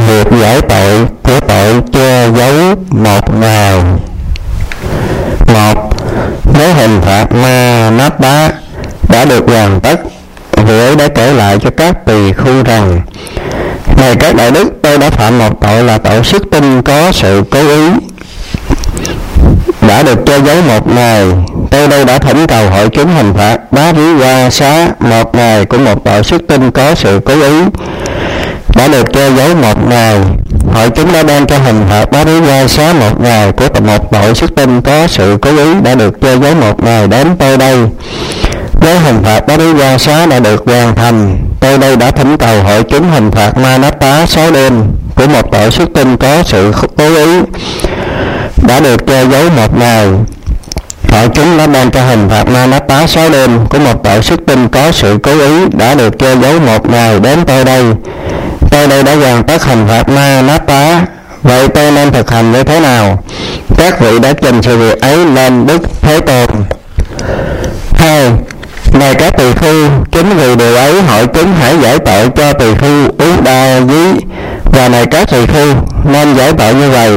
việc giải tội của tội che giấu một ngày. Một, nếu hình phạt ma nát đá đã được hoàn tất, vị ấy đã kể lại cho các tỳ khưu rằng: này các đại đức, tôi đã phạm một tội là tội sức tinh có sự cố ý, đã được che giấu một ngày. Tôi đây đã thỉnh cầu hội chúng hình phạt bá rí qua xá một ngày của một tội sức tinh có sự cố ý, đã được che giấu một ngày. Hội chúng đã ban cho hình phạt bá rí qua xá một ngày của một tội sức tinh có sự cố ý, đã được che giấu một ngày đến tôi đây. Nếu hình phạt bá rí qua xá đã được hoàn thành, tôi đây đã thỉnh cầu hội chúng hình phạt ma nát tá 6 đêm của một tội sức tinh có sự cố ý, đã được che giấu một ngày. Hội chúng đã ban cho hình phạt ma nát tá 6 đêm của một tội sức tinh có sự cố ý, đã được che giấu một ngày đến tôi đây. Tôi đây đã hoàn tất hình phạt ma nát tá. Vậy tôi nên thực hành như thế nào? Các vị đã trình sự việc ấy lên Đức Thế Tôn. 2. Này các tỳ khưu, chính vì điều ấy hội chúng hãy giải tội cho tỳ khưu Ú Đa Dí. Và này các tỳ khưu, nên giải tội như vậy.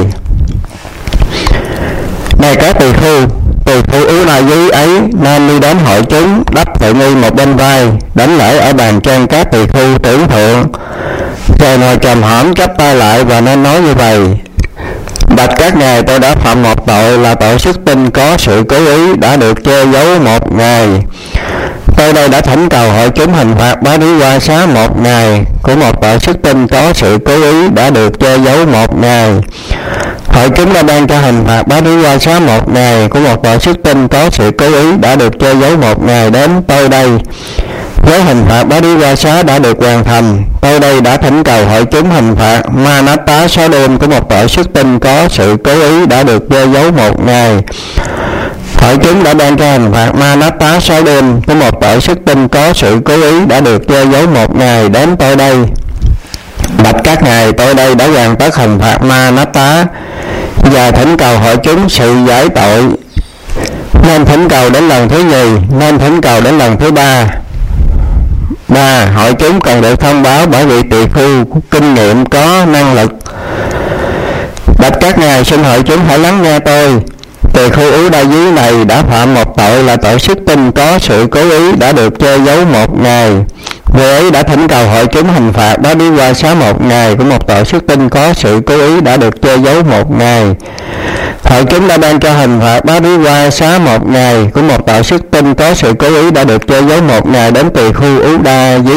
Này các tỳ khưu Ú Đa Dí ấy nên đi đến hội chúng, đắp tự nghi một bên vai, đánh lễ ở bàn trên các tỳ khưu tưởng thượng, rồi ngồi trầm hõm chắp tay lại và nên nói như vậy: bạch các ngài, tôi đã phạm một tội là tội sức tinh có sự cố ý, đã được che giấu một ngày. Tôi đây đã thỉnh cầu hội chúng hình phạt bá rí qua xá một ngày của một tội sức tinh có sự cố ý, đã được che giấu một ngày. Hội chúng đã ban cho hình phạt bá rí qua xá một ngày của một tội sức tinh có sự cố ý, đã được che giấu một ngày đến tôi đây. Với hình phạt bá rí qua xá đã được hoàn thành, tôi đây đã thỉnh cầu hội chúng hình phạt ma nát tá 6 đêm của một tội sức tinh có sự cố ý, đã được che giấu một ngày. Hội chúng đã ban cho hình phạt ma nát tá 6 đêm của một tội sức tinh có sự cố ý, đã được che giấu một ngày đến tôi đây. Bạch các ngài, tôi đây đã hoàn tất hình phạt ma nát tá và thỉnh cầu hội chúng sự giải tội. Nên thỉnh cầu đến lần thứ nhì, nên thỉnh cầu đến lần thứ ba. 3. Hội chúng cần được thông báo bởi vị tỳ khưu kinh nghiệm có năng lực. Bạch các ngài, xin hội chúng hãy lắng nghe tôi. Tỳ khưu Ú Đa Dí này đã phạm một tội là tội sức tinh có sự cố ý, đã được che giấu một ngày. Người ấy đã thỉnh cầu hội chúng hình phạt bá rí qua xá một ngày của một tội sức tinh có sự cố ý, đã được che giấu một ngày. Hội chúng đã ban cho hình phạt bá rí qua xá một ngày của một tội sức tinh có sự cố ý, đã được che giấu một ngày đến tỳ khưu Ú Đa Dí.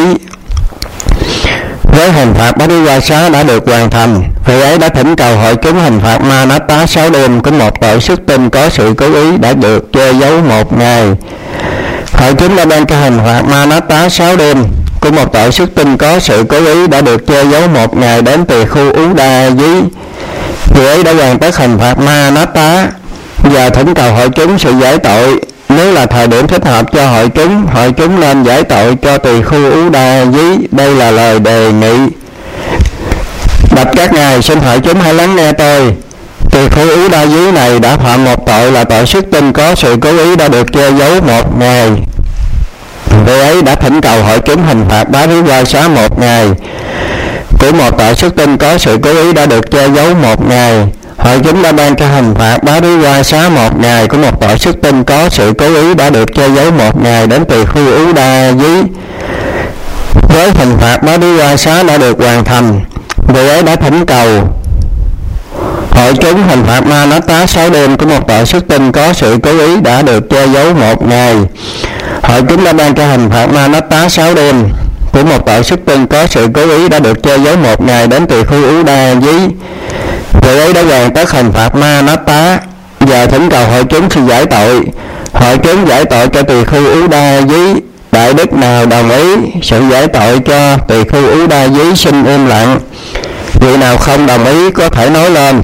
Với hình phạt bá rí qua xá đã được hoàn thành, vị ấy đã thỉnh cầu hội chúng hình phạt ma nát tá 6 đêm của một tội sức tinh có sự cố ý, đã được che giấu một ngày. Hội chúng đã ban cho hình phạt ma nát tá 6 đêm của một tội sức tinh có sự cố ý, đã được che giấu một ngày đến tỳ khưu Ú Đa Dí. Vị ấy đã hoàn tất hình phạt ma nát tá và thỉnh cầu hội chúng sự giải tội. Nếu là thời điểm thích hợp cho hội chúng nên giải tội cho tỳ khưu Ú Đa Dí. Đây là lời đề nghị. Bạch các ngài, xin hội chúng hãy lắng nghe tôi. Tỳ khưu Ú Đa Dí này đã phạm một tội là tội sức tinh có sự cố ý, đã được che giấu một ngày. Vị ấy đã thỉnh cầu hội chúng hình phạt bá rí qua xá một ngày của một tội sức tinh có sự cố ý, đã được che giấu một ngày. Hội chúng đã ban cho hình phạt bá rí qua xá một ngày của một tội sức tinh có sự cố ý, đã được che giấu một ngày đến tỳ khưu Ú Đa Dí. Với hình phạt bá rí qua xá đã được hoàn thành, vị ấy đã thỉnh cầu hội chúng hình phạt ma nát tá 6 đêm của một tội sức tinh có sự cố ý, đã được che giấu một ngày. Hội chúng đã ban cho hình phạt ma nát tá 6 đêm của một tội sức tinh có sự cố ý, đã được che giấu một ngày đến tỳ khưu Ú Đa Dí. Vị ấy đã hoàn tất hình phạt ma nát tá và thỉnh cầu hội chúng sự giải tội. Hội chúng giải tội cho tỳ khưu Ú Đa Dí. Đại đức nào đồng ý sự giải tội cho tỳ khưu Ú Đa Dí xin im lặng. Vị nào không đồng ý có thể nói lên.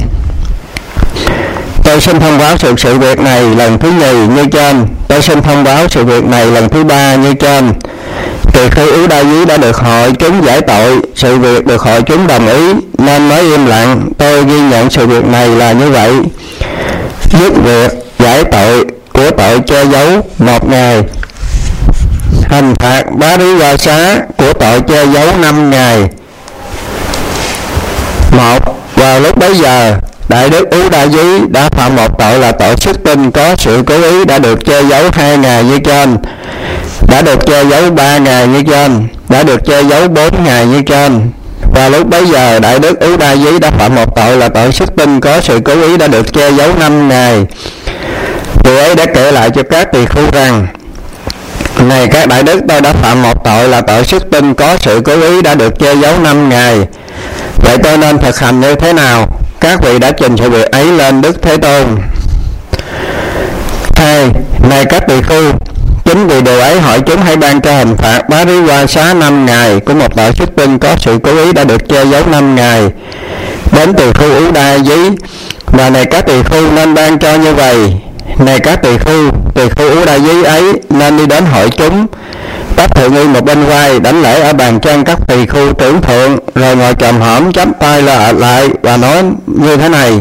Tôi xin thông báo sự việc này lần thứ nhì như trên. Tôi xin thông báo sự việc này lần thứ ba như trên. Tỳ khưu Ú Đa Dí đã được hội chúng giải tội. Sự việc được hội chúng đồng ý nên nói im lặng. Tôi ghi nhận sự việc này là như vậy. Dứt việc giải tội của tội che giấu một ngày. Hình phạt bá rí qua xá của tội che giấu 5 ngày. Một, vào lúc bấy giờ Đại đức Ú Đa Dí đã phạm một tội là tội xuất tinh có sự cố ý, đã được che giấu 2 ngày như trên, đã được che giấu 3 ngày như trên, đã được che giấu 4 ngày như trên. Và lúc bấy giờ Đại đức Ú Đa Dí đã phạm một tội là tội xuất tinh có sự cố ý, đã được che giấu 5 ngày. Người ấy đã kể lại cho các tỳ khưu rằng: này các đại đức, tôi đã phạm một tội là tội xuất tinh có sự cố ý, đã được che giấu 5 ngày. Vậy tôi nên thực hành như thế nào? Các vị đã trình sự việc ấy lên Đức Thế Tôn. 2. Này các tỳ khưu, chính vì điều ấy hỏi chúng hãy ban cho hình phạt Bá Rí Qua Xá 5 ngày của một tội xuất tinh có sự cố ý, đã được che giấu 5 ngày. Đến tỳ khưu Ú Đa Dí: và này các tỳ khưu nên ban cho như vậy. Này các tỳ khưu Ú Đa Dí ấy nên đi đến hội chúng, đắp thượng y một bên vai, đánh lễ ở bàn chân các tỳ khưu trưởng thượng, rồi ngồi chồm hổm chắp tay lại và nói như thế này: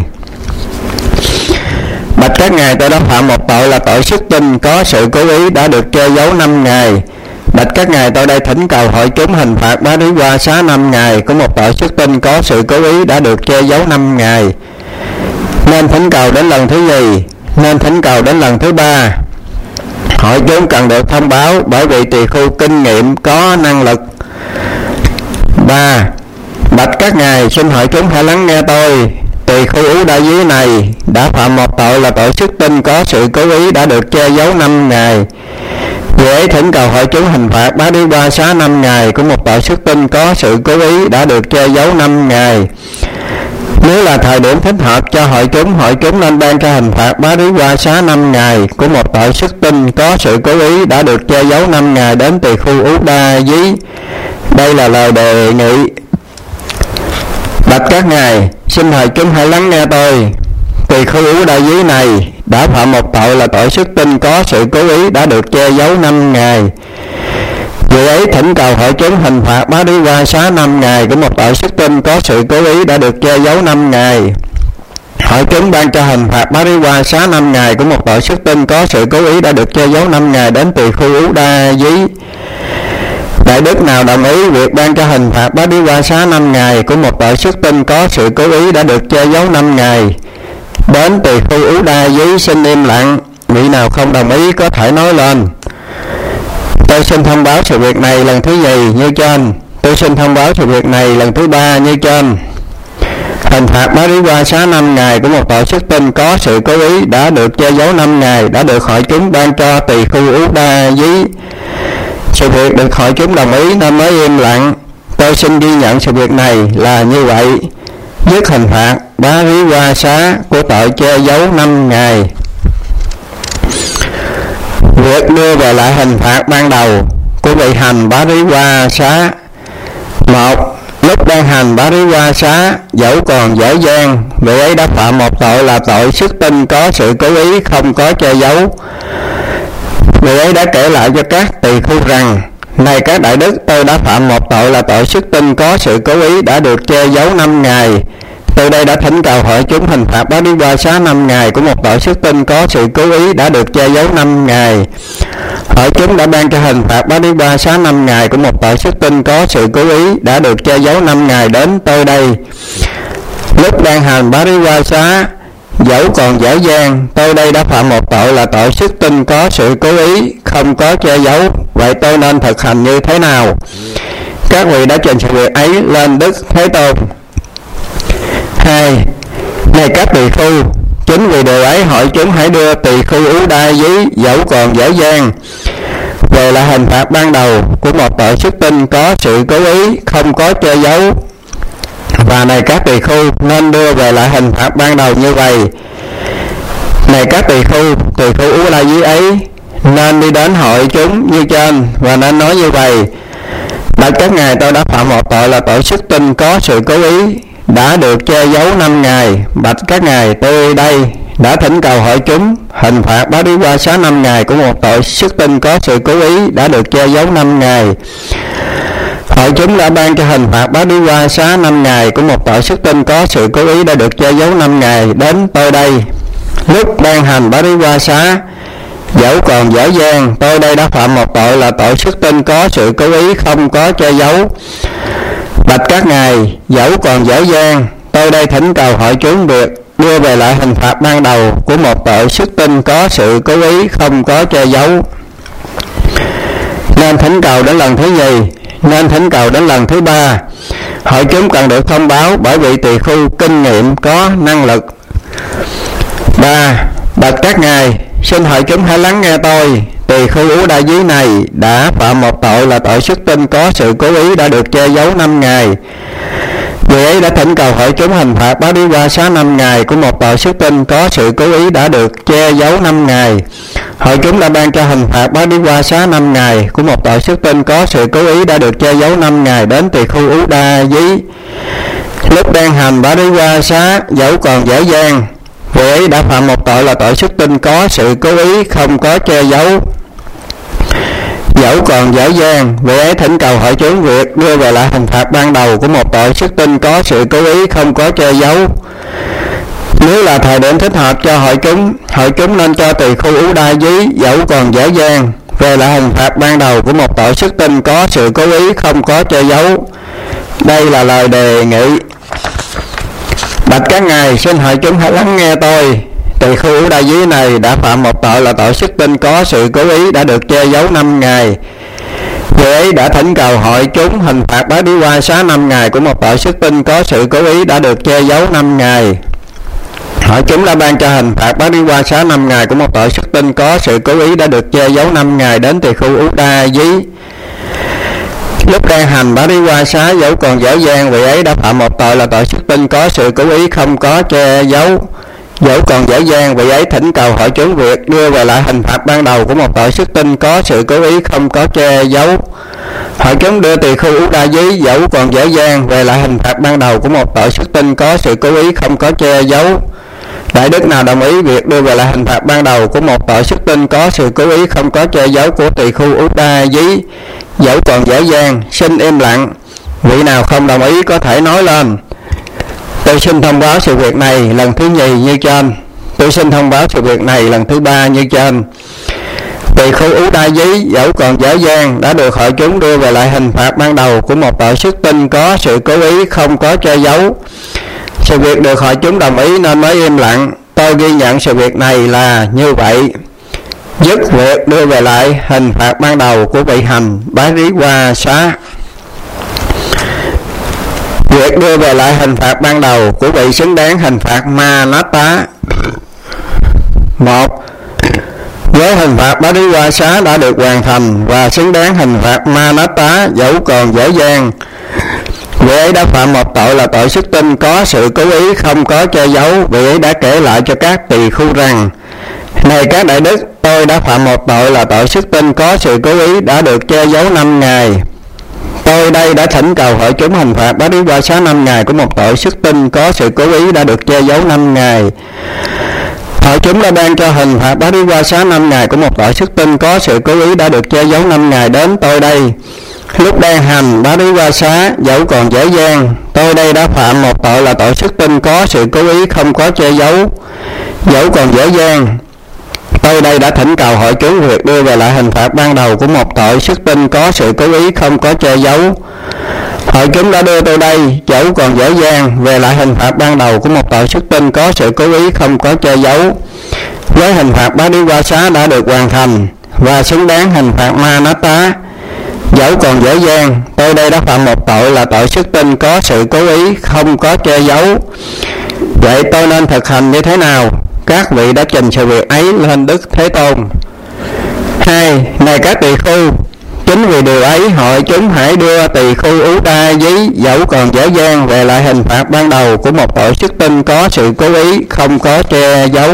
bạch các ngài, tôi đã phạm một tội là tội xuất tinh có sự cố ý, đã được che giấu 5 ngày. Bạch các ngài, tôi đây thỉnh cầu hội chúng hình phạt Bá Rí Qua Xá 5 ngày của một tội xuất tinh có sự cố ý, đã được che giấu 5 ngày. Nên thỉnh cầu đến lần thứ nhì, nên thỉnh cầu đến lần thứ 3. Hội chúng cần được thông báo bởi vì tỳ khưu kinh nghiệm có năng lực. 3. Bạch các ngài, xin hội chúng hãy lắng nghe tôi. Tỳ khưu Ú Đa Dí này đã phạm một tội là tội xuất tinh có sự cố ý, đã được che giấu 5 ngày. Vì ấy thỉnh cầu hội chúng hình phạt Bá Rí Qua Xá 5 ngày của một tội xuất tinh có sự cố ý, đã được che giấu 5 ngày. Nếu là thời điểm thích hợp cho hội chúng nên ban cho hình phạt Bá Rí Qua Xá 5 ngày của một tội xuất tinh có sự cố ý, đã được che giấu 5 ngày đến tỳ khưu Ú Đa Dí. Đây là lời đề nghị. Bạch các ngài, xin hội chúng hãy lắng nghe tôi. Tỳ khưu Ú Đa Dí này đã phạm một tội là tội xuất tinh có sự cố ý, đã được che giấu 5 ngày. Vì ấy thỉnh cầu hội chúng hình phạt Bá Rí Qua Xá 5 ngày của một tội xuất tinh có sự cố ý, đã được che giấu 5 ngày. Hội chúng ban cho hình phạt Bá Rí Qua Xá 5 ngày của một tội xuất tinh có sự cố ý, đã được che giấu 5 ngày đến tỳ khưu Ú Đa Dí. Đại đức nào đồng ý việc ban cho hình phạt Bá Rí Qua Xá 5 ngày của một tội xuất tinh có sự cố ý, đã được che giấu 5 ngày. Đến tỳ khưu Ú Đa Dí xin im lặng. Vị nào không đồng ý có thể nói lên. Tôi xin thông báo sự việc này lần thứ nhì như trên. Tôi xin thông báo sự việc này lần thứ 3 như trên. Hình phạt Bá Rí Qua Xá 5 ngày của một tội xuất tinh có sự cố ý, đã được che giấu 5 ngày, đã được hội chúng ban cho tỳ khưu Ú Đa Dí. Sự việc được hội chúng đồng ý nên mới im lặng. Tôi xin ghi nhận sự việc này là như vậy. Dứt hình phạt Bá Rí Qua Xá của tội che giấu 5 ngày. Việc đưa về lại hình phạt ban đầu của vị hành Bá Rí Qua Xá. 1. Lúc đang hành Bá Rí Qua Xá, dẫu còn dở dang, vị ấy đã phạm một tội là tội xuất tinh có sự cố ý, không có che giấu. Vị ấy đã kể lại cho các tỳ khưu rằng: này các đại đức, tôi đã phạm một tội là tội xuất tinh có sự cố ý, đã được che giấu 5 ngày. Từ đây đã thỉnh cầu hội chúng hình phạt Bá Rí Qua Xá 5 ngày của một tội xuất tinh có sự cố ý, đã được che giấu 5 ngày. Hội chúng đã ban cho hình phạt Bá Rí Qua Xá 5 ngày của một tội xuất tinh có sự cố ý, đã được che giấu 5 ngày đến tôi đây. Lúc đang hành Bá Rí Qua Xá, dẫu còn dở dang, tôi đây đã phạm một tội là tội xuất tinh có sự cố ý, không có che giấu. Vậy tôi nên thực hành như thế nào? Các vị đã trình sự việc ấy lên Đức Thế Tôn. 2. Này các tỳ khưu, chính vì điều ấy hội chúng hãy đưa tỳ khưu Ú Đa Dí dẫu còn dở dang về là hình phạt ban đầu của một tội xuất tinh có sự cố ý, không có che giấu. Và này các tỳ khưu nên đưa về lại hình phạt ban đầu như vậy. Này các tỳ khưu Ú Đa Dí ấy nên đi đến hội chúng như trên và nên nói như vậy: bạch các ngài, tôi đã phạm một tội là tội xuất tinh có sự cố ý, đã được che giấu 5 ngày. Bạch các ngài, tôi đây đã thỉnh cầu hội chúng hình phạt Bá Rí Qua Xá 5 ngày của một tội xuất tinh có sự cố ý, đã được che giấu 5 ngày. Hội chúng đã ban cho hình phạt Bá Rí Qua Xá 5 ngày của một tội xuất tinh có sự cố ý, đã được che giấu 5 ngày đến tôi đây. Lúc đang hành Bá Rí Qua Xá, dẫu còn dở dang, tôi đây đã phạm một tội là tội xuất tinh có sự cố ý, không có che giấu. Bạch các ngài, dẫu còn dở dang, tôi đây thỉnh cầu hội chúng việc đưa về lại hình phạt ban đầu của một tội xuất tinh có sự cố ý không có che giấu. Nên thỉnh cầu đến lần thứ nhì, nên thỉnh cầu đến lần thứ ba. Hội chúng cần được thông báo bởi vị tỳ khưu kinh nghiệm có năng lực. 3. Bạch các ngài, xin hội chúng hãy lắng nghe tôi. Tỳ khưu Ú Đa Dí này đã phạm một tội là tội xuất tinh có sự cố ý đã được che giấu 5 ngày. Vị ấy đã thỉnh cầu hội chúng hình phạt Bá Đí Qua Xá 5 ngày của một tội xuất tinh có sự cố ý đã được che giấu 5 ngày. Hội chúng đã ban cho hình phạt Bá Đí Qua Xá 5 ngày của một tội xuất tinh có sự cố ý đã được che giấu 5 ngày đến tỳ khưu Ú Đa Dí. Lúc đang hành Bá Đí Qua Xá dẫu còn dở dang, vị ấy đã phạm một tội là tội xuất tinh có sự cố ý không có che giấu. Dẫu còn dở dang, vị ấy thỉnh cầu hội chúng việc đưa về lại hình phạt ban đầu của một tội xuất tinh có sự cố ý không có che giấu. Nếu là thời điểm thích hợp cho hội chúng nên cho tỳ khưu Ú Đa Dí dẫu còn dở dang về lại hình phạt ban đầu của một tội xuất tinh có sự cố ý không có che giấu. Đây là lời đề nghị. Bạch các ngài, xin hội chúng hãy lắng nghe tôi. Tỳ khưu Ú Đa Dí này đã phạm một tội là tội xuất tinh có sự cố ý đã được che giấu 5 ngày. Vị ấy đã thỉnh cầu hội chúng hình phạt Bá Đí Qua Xá 5 ngày của một tội xuất tinh có sự cố ý đã được che giấu 5 ngày. Hội chúng đã ban cho hình phạt Bá Đí Qua Xá 5 ngày của một tội xuất tinh có sự cố ý đã được che giấu 5 ngày đến tỳ khưu Ú Đa Dí. Lúc đang hành Bá Đí Qua Xá dẫu còn dở dang, vị ấy đã phạm một tội là tội xuất tinh có sự cố ý không có che giấu. Dẫu còn dở dang, vị ấy thỉnh cầu hội chúng việc đưa về lại hình phạt ban đầu của một tội xuất tinh có sự cố ý không có che giấu. Hội chúng đưa tỳ khưu Ú Đa Dí dẫu còn dở dang về lại hình phạt ban đầu của một tội xuất tinh có sự cố ý không có che giấu. Đại đức nào đồng ý việc đưa về lại hình phạt ban đầu của một tội xuất tinh có sự cố ý không có che giấu của tỳ khưu Ú Đa Dí dẫu còn dở dang, xin im lặng. Vị nào không đồng ý có thể nói lên. Tôi xin thông báo sự việc này lần thứ nhì như trên. Tôi xin thông báo sự việc này lần thứ ba như trên. Tỳ khưu Ú Đa Dí dẫu còn dở dang đã được hội chúng đưa về lại hình phạt ban đầu của một tội xuất tinh có sự cố ý không có che giấu. Sự việc được hội chúng đồng ý nên mới im lặng. Tôi ghi nhận sự việc này là như vậy. Dứt việc đưa về lại hình phạt ban đầu của vị hành Bá Đí Qua Xá. Việc đưa về lại hình phạt ban đầu của vị xứng đáng hình phạt Ma Nát Tá. 1. Với hình phạt Bá Đí Qua Xá đã được hoàn thành và xứng đáng hình phạt Ma Nát Tá dẫu còn dở dang, vị ấy đã phạm một tội là tội xuất tinh có sự cố ý không có che giấu. Vị ấy đã kể lại cho các tỳ khưu rằng: này các đại đức, tôi đã phạm một tội là tội xuất tinh có sự cố ý đã được che giấu 5 ngày. Tôi đây đã thỉnh cầu hội chúng hình phạt Bá Đí Qua Xá 5 ngày của một tội xuất tinh có sự cố ý đã được che giấu 5 ngày. Hội chúng đã ban cho hình phạt Bá Đí Qua Xá 5 ngày của một tội xuất tinh có sự cố ý đã được che giấu 5 ngày đến tôi đây. Lúc đang hành Bá Đí Qua Xá dẫu còn dở dang, tôi đây đã phạm một tội là tội xuất tinh có sự cố ý không có che giấu. Dẫu còn dở dang, tôi đây đã thỉnh cầu hội chúng việc đưa về lại hình phạt ban đầu của một tội xuất tinh có sự cố ý không có che giấu. Hội chúng đã đưa tôi đây dẫu còn dở dang về lại hình phạt ban đầu của một tội xuất tinh có sự cố ý không có che giấu. Với hình phạt Bá Đí Qua Xá đã được hoàn thành và xứng đáng hình phạt Ma Nát Tá dẫu còn dở dang, tôi đây đã phạm một tội là tội xuất tinh có sự cố ý không có che giấu. Vậy tôi nên thực hành như thế nào? Các vị đã trình sự việc ấy lên Đức Thế Tôn. 2. Này các tỳ khưu, chính vì điều ấy hội chúng hãy đưa tỳ khưu Ú Đa Dí dẫu còn dở dang về lại hình phạt ban đầu của một tội xuất tinh có sự cố ý không có che giấu.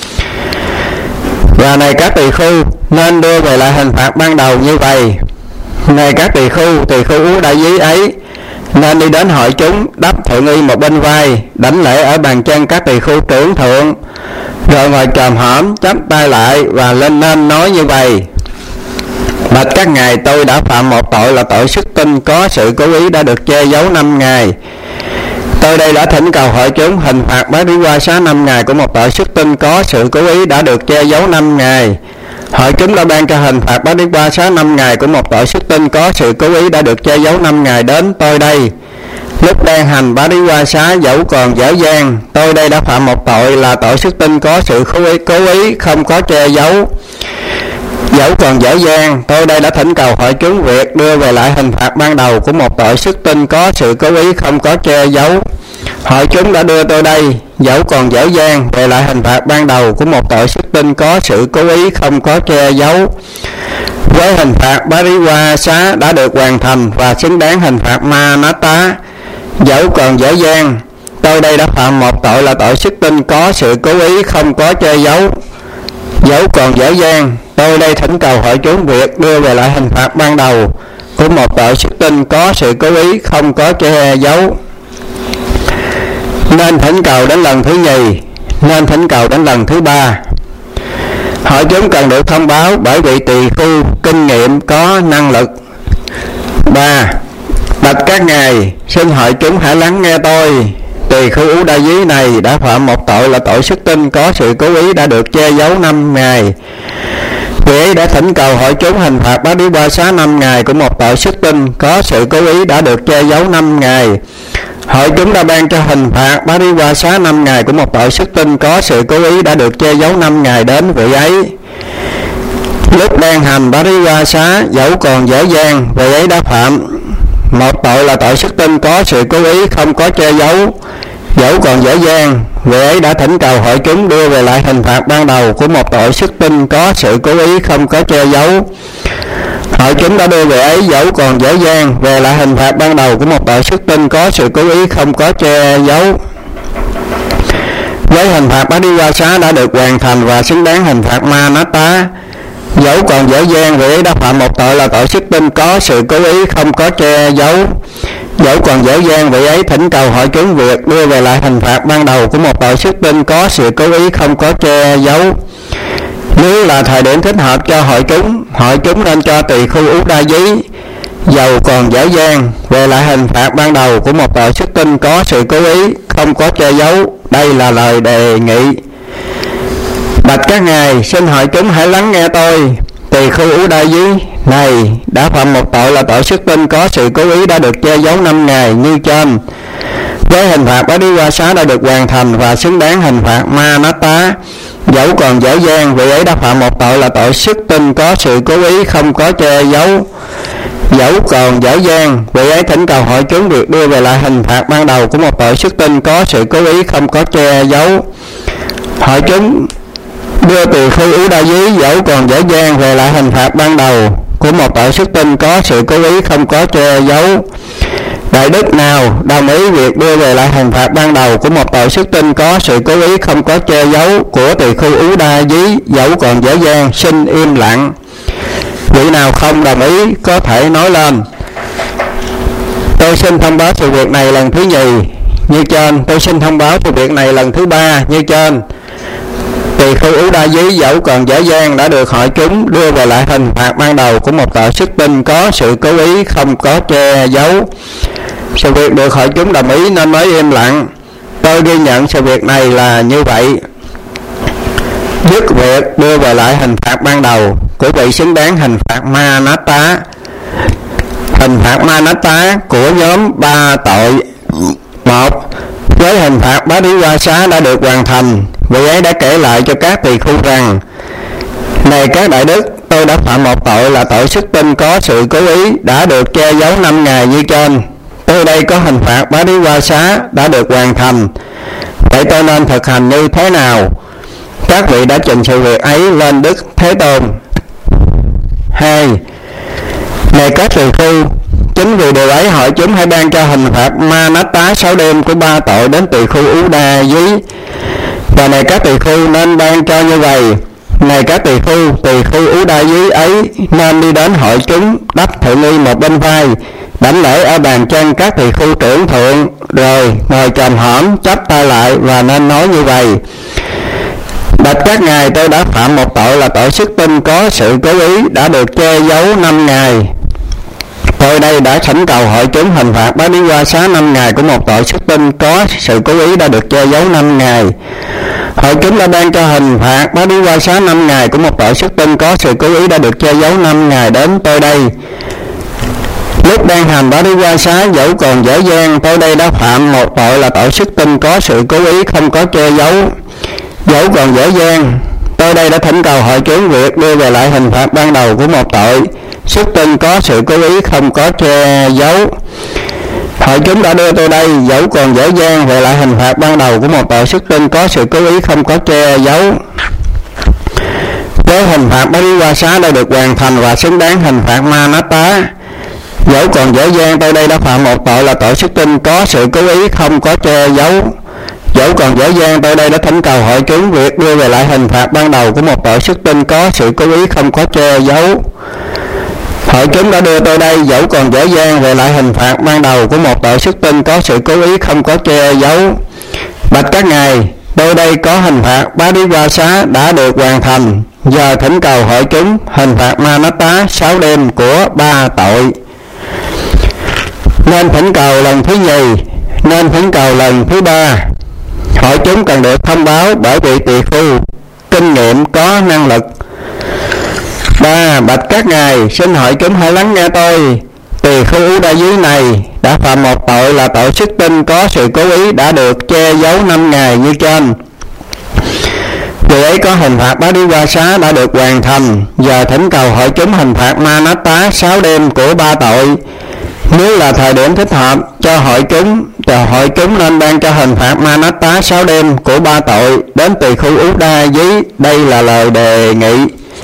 Và này các tỳ khưu, nên đưa về lại hình phạt ban đầu như vậy. Này các tỳ khưu Ú Đa Dí ấy nên đi đến hội chúng đắp thượng y một bên vai, đảnh lễ ở bàn chân các tỳ khưu trưởng thượng, rồi ngồi chồm hổm chắp tay lại và lên nên nói như vậy: bạch các ngài, tôi đã phạm một tội là tội xuất tinh có sự cố ý đã được che giấu 5 ngày. Tôi đây đã thỉnh cầu hội chúng hình phạt Bá Đí Qua Xá 5 ngày của một tội xuất tinh có sự cố ý đã được che giấu 5 ngày. Hội chúng đã ban cho hình phạt Bá Đí Qua Xá 5 ngày của một tội xuất tinh có sự cố ý đã được che giấu 5 ngày đến tôi đây. Lúc đang hành Bá Đí Qua Xá dẫu còn dở dang, tôi đây đã phạm một tội là tội xuất tinh có sự cố ý không có che giấu. Dẫu còn dở dang, tôi đây đã thỉnh cầu hội chúng việc đưa về lại hình phạt ban đầu của một tội xuất tinh có sự cố ý không có che giấu. Hội chúng đã đưa tôi đây, dẫu còn dở dang, về lại hình phạt ban đầu của một tội xuất tinh có sự cố ý không có che giấu. Với hình phạt Bá Đí Qua Xá đã được hoàn thành và xứng đáng hình phạt Ma Nát Tá, dẫu còn dở dang, tôi đây đã phạm một tội là tội xuất tinh có sự cố ý không có che giấu. Dẫu còn dở dang, tôi đây thỉnh cầu hội chúng việc đưa về lại hình phạt ban đầu của một tội xuất tinh có sự cố ý không có che giấu. Nên thỉnh cầu đến lần thứ nhì, nên thỉnh cầu đến lần thứ ba. Hội chúng cần được thông báo bởi vị tỳ khu kinh nghiệm có năng lực. 3. Bạch các ngài, xin hội chúng hãy lắng nghe tôi. Tỳ khu Ú Đa Dí này đã phạm một tội là tội xuất tinh có sự cố ý đã được che giấu 5 ngày. Vị ấy đã thỉnh cầu hội chúng hình phạt Bá Đí Qua Xá 5 ngày của một tội xuất tinh có sự cố ý đã được che giấu 5 ngày. Hội chúng đã ban cho hình phạt Bá Đí Qua Xá 5 ngày của một tội xuất tinh có sự cố ý đã được che giấu 5 ngày đến vị ấy. Lúc đang hành Bá Đí Qua Xá dẫu còn dở dang, vị ấy đã phạm một tội là tội xuất tinh có sự cố ý không có che giấu. Dẫu còn dở dang, vị ấy đã thỉnh cầu hội chúng đưa về lại hình phạt ban đầu của một tội xuất tinh có sự cố ý không có che giấu. Hội chúng đã đưa vị ấy dẫu còn dở dang về lại hình phạt ban đầu của một tội xuất tinh có sự cố ý không có che giấu. Với hình phạt Bá Đí Qua Xá đã được hoàn thành và xứng đáng hình phạt Ma Nát Tá, dẫu còn dở dang, vị ấy đã phạm một tội là tội xuất tinh có sự cố ý không có che giấu. Dẫu còn dở dang, vị ấy thỉnh cầu hội chúng việc đưa về lại hình phạt ban đầu của một tội xuất tinh có sự cố ý không có che giấu. Nếu là thời điểm thích hợp cho hội chúng nên cho tỳ khu Ú Đa Dí dầu còn dở dang về lại hình phạt ban đầu của một tội xuất tinh có sự cố ý không có che giấu. Đây là lời đề nghị. Bạch các ngài, xin hội chúng hãy lắng nghe tôi. Tỳ khu Ú Đa Dí này đã phạm một tội là tội xuất tinh có sự cố ý đã được che giấu 5 ngày như trên. Với hình phạt Bá Đí Qua Xá đã được hoàn thành và xứng đáng hình phạt Ma Nát Tá, dẫu còn dở dang, vị ấy đã phạm một tội là tội xuất tinh có sự cố ý không có che giấu. Dẫu còn dở dang, vị ấy thỉnh cầu hội chúng việc đưa về lại hình phạt ban đầu của một tội xuất tinh có sự cố ý không có che giấu. Hội chúng đưa tỳ khu Ú Đa Dí dẫu còn dở dang về lại hình phạt ban đầu của một tội xuất tinh có sự cố ý không có che giấu. Đại đức nào đồng ý việc đưa về lại hình phạt ban đầu của một tội xuất tinh có sự cố ý không có che giấu của tỳ khu Ú Đa Dí dẫu còn dở dang, xin im lặng. Vị nào không đồng ý có thể nói lên. Tôi xin thông báo sự việc này lần thứ nhì như trên. Tôi xin thông báo sự việc này lần thứ ba như trên. Tỳ khu Ú Đa Dí dẫu còn dở dang đã được hội chúng đưa về lại hình phạt ban đầu của một tội xuất tinh có sự cố ý không có che giấu. Sự việc được hội chúng đồng ý nên mới im lặng. Tôi ghi nhận sự việc này là như vậy. Dứt việc đưa về lại hình phạt ban đầu của vị xứng đáng hình phạt Ma Nát Tá. Hình phạt Ma Nát Tá của nhóm 3 tội. 1. Với hình phạt Bá Đí Qua Xá đã được hoàn thành, vị ấy đã kể lại cho các tỳ khu rằng: này các đại đức, tôi đã phạm một tội là tội xuất tinh có sự cố ý đã được che giấu 5 ngày như trên. Tôi đây có hình phạt Bá Đí Qua Xá đã được hoàn thành. Vậy tôi nên thực hành như thế nào? Các vị đã trình sự việc ấy lên Đức Thế Tôn. 2. Này các tỳ khu, chính vì điều ấy hội chúng hãy ban cho hình phạt Ma Nát Tá 6 đêm của 3 tội đến tỳ khu Ú Đa Dí. Và này các tỳ khu nên ban cho như vậy. Này các tỳ khu Ú Đa Dí ấy nên đi đến hội chúng, đắp thượng nghi một bên vai, đảnh lễ ở bàn chân các tỳ khu trưởng thượng, rồi ngồi chồm hổm chắp tay lại và nên nói như vậy: bạch các ngài, tôi đã phạm một tội là tội xuất tinh có sự cố ý đã được che giấu 5 ngày. Tôi đây đã thỉnh cầu hội chúng hình phạt Bá Đí Qua Xá 5 ngày của một tội xuất tinh có sự cố ý đã được che giấu 5 ngày. Hội chúng đã ban cho hình phạt Bá Đí Qua Xá 5 ngày của một tội xuất tinh có sự cố ý đã được che giấu 5 ngày đến tôi đây. Lúc đang hành Bá Đi Qua Xá, dẫu còn dở dang, tôi đây đã phạm một tội là tội sức tin có sự cố ý không có che giấu. Dẫu còn dở dang, tôi đây đã thỉnh cầu hội chúng việc đưa về lại hình phạt ban đầu của một tội sức tin có sự cố ý không có che giấu. Hội chúng đã đưa tôi đây, dẫu còn dở dang, về lại hình phạt ban đầu của một tội sức tin có sự cố ý không có che giấu. Với hình phạt Bá Đi Qua Xá đã được hoàn thành và xứng đáng hình phạt Ma Nát Tá, dẫu còn dở dang, tôi đây đã phạm một tội là tội sức tin có sự cố ý không có che giấu. Dẫu còn dở dang, tôi đây đã thỉnh cầu hội chúng việc đưa về lại hình phạt ban đầu của một tội sức tin có sự cố ý không có che giấu. Hội chúng đã đưa tôi đây, dẫu còn dở dang, về lại hình phạt ban đầu của một tội sức tin có sự cố ý không có che giấu. Bạch các ngài, tôi đây có hình phạt Bá Đi Qua Xá đã được hoàn thành, giờ thỉnh cầu hội chúng hình phạt Ma Nát Tá 6 đêm của 3 tội. Nên thỉnh cầu lần thứ nhì, nên thỉnh cầu lần thứ 3. Hội chúng cần được thông báo bởi vị tỳ phu kinh nghiệm có năng lực. 3. Bạch các ngài, xin hội chúng hãy lắng nghe tôi. Tỳ khưu Ú Đa Dí này đã phạm một tội là tội sức tin có sự cố ý đã được che giấu 5 ngày như trên. Vì ấy có hình phạt Bá Đi Qua Xá đã được hoàn thành, giờ thỉnh cầu hội chúng hình phạt Ma Nát Tá 6 đêm của 3 tội. Nếu là thời điểm thích hợp cho hội chúng nên ban cho hình phạt Ma Nát Tá 6 đêm của 3 tội đến tỳ khưu Ú Đa Dí. Đây là lời đề nghị.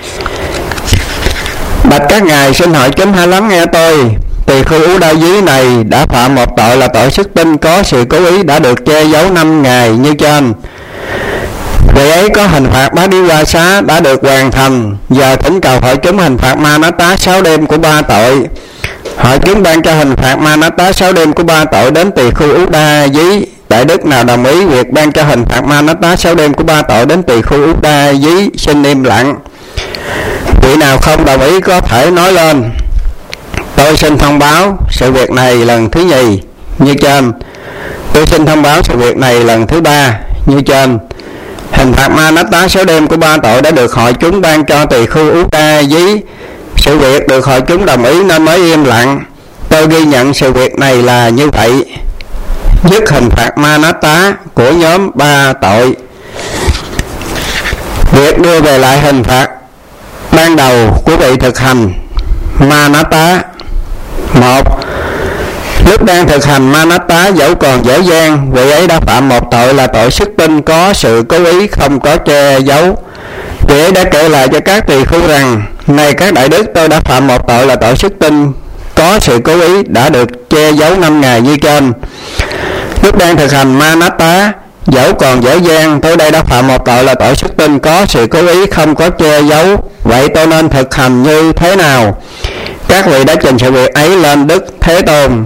Bạch các ngài, xin hội chúng hãy lắng nghe tôi. Tỳ khưu Ú Đa Dí này đã phạm một tội là tội sức tin có sự cố ý đã được che giấu 5 ngày như trên. Vì ấy có hình phạt Bá Đi Qua Xá đã được hoàn thành, giờ thỉnh cầu hội chúng hình phạt Ma Nát Tá 6 đêm của 3 tội. Hội chúng ban cho hình phạt Ma Nát Tá 6 đêm của 3 tội đến tỳ khưu Ú Đa Dí. Đại đức nào đồng ý việc ban cho hình phạt Ma Nát Tá 6 đêm của 3 tội đến tỳ khưu Ú Đa Dí xin im lặng. Vị nào không đồng ý có thể nói lên. Tôi xin thông báo sự việc này lần thứ nhì như trên. Tôi xin thông báo sự việc này lần thứ 3 như trên. Hình phạt Ma Nát Tá 6 đêm của 3 tội đã được hội chúng ban cho tỳ khưu Ú Đa Dí. Sự việc được hội chúng đồng ý nên mới im lặng. Tôi ghi nhận sự việc này là như vậy. Dứt hình phạt Ma Nát Tá của nhóm 3 tội. Việc đưa về lại hình phạt ban đầu của vị thực hành Ma Nát Tá. 1. Lúc đang thực hành Ma Nát Tá, dẫu còn dở dang, vị ấy đã phạm một tội là tội sức tin có sự cố ý không có che giấu. Vị ấy đã kể lại cho các tỳ khưu rằng: này các đại đức, tôi đã phạm một tội là tội sức tin có sự cố ý đã được che giấu 5 ngày như trên. Lúc đang thực hành Ma Nát Tá, dẫu còn dở dang, tôi đây đã phạm một tội là tội sức tin có sự cố ý không có che giấu. Vậy tôi nên thực hành như thế nào? Các vị đã trình sự việc ấy lên Đức Thế Tôn.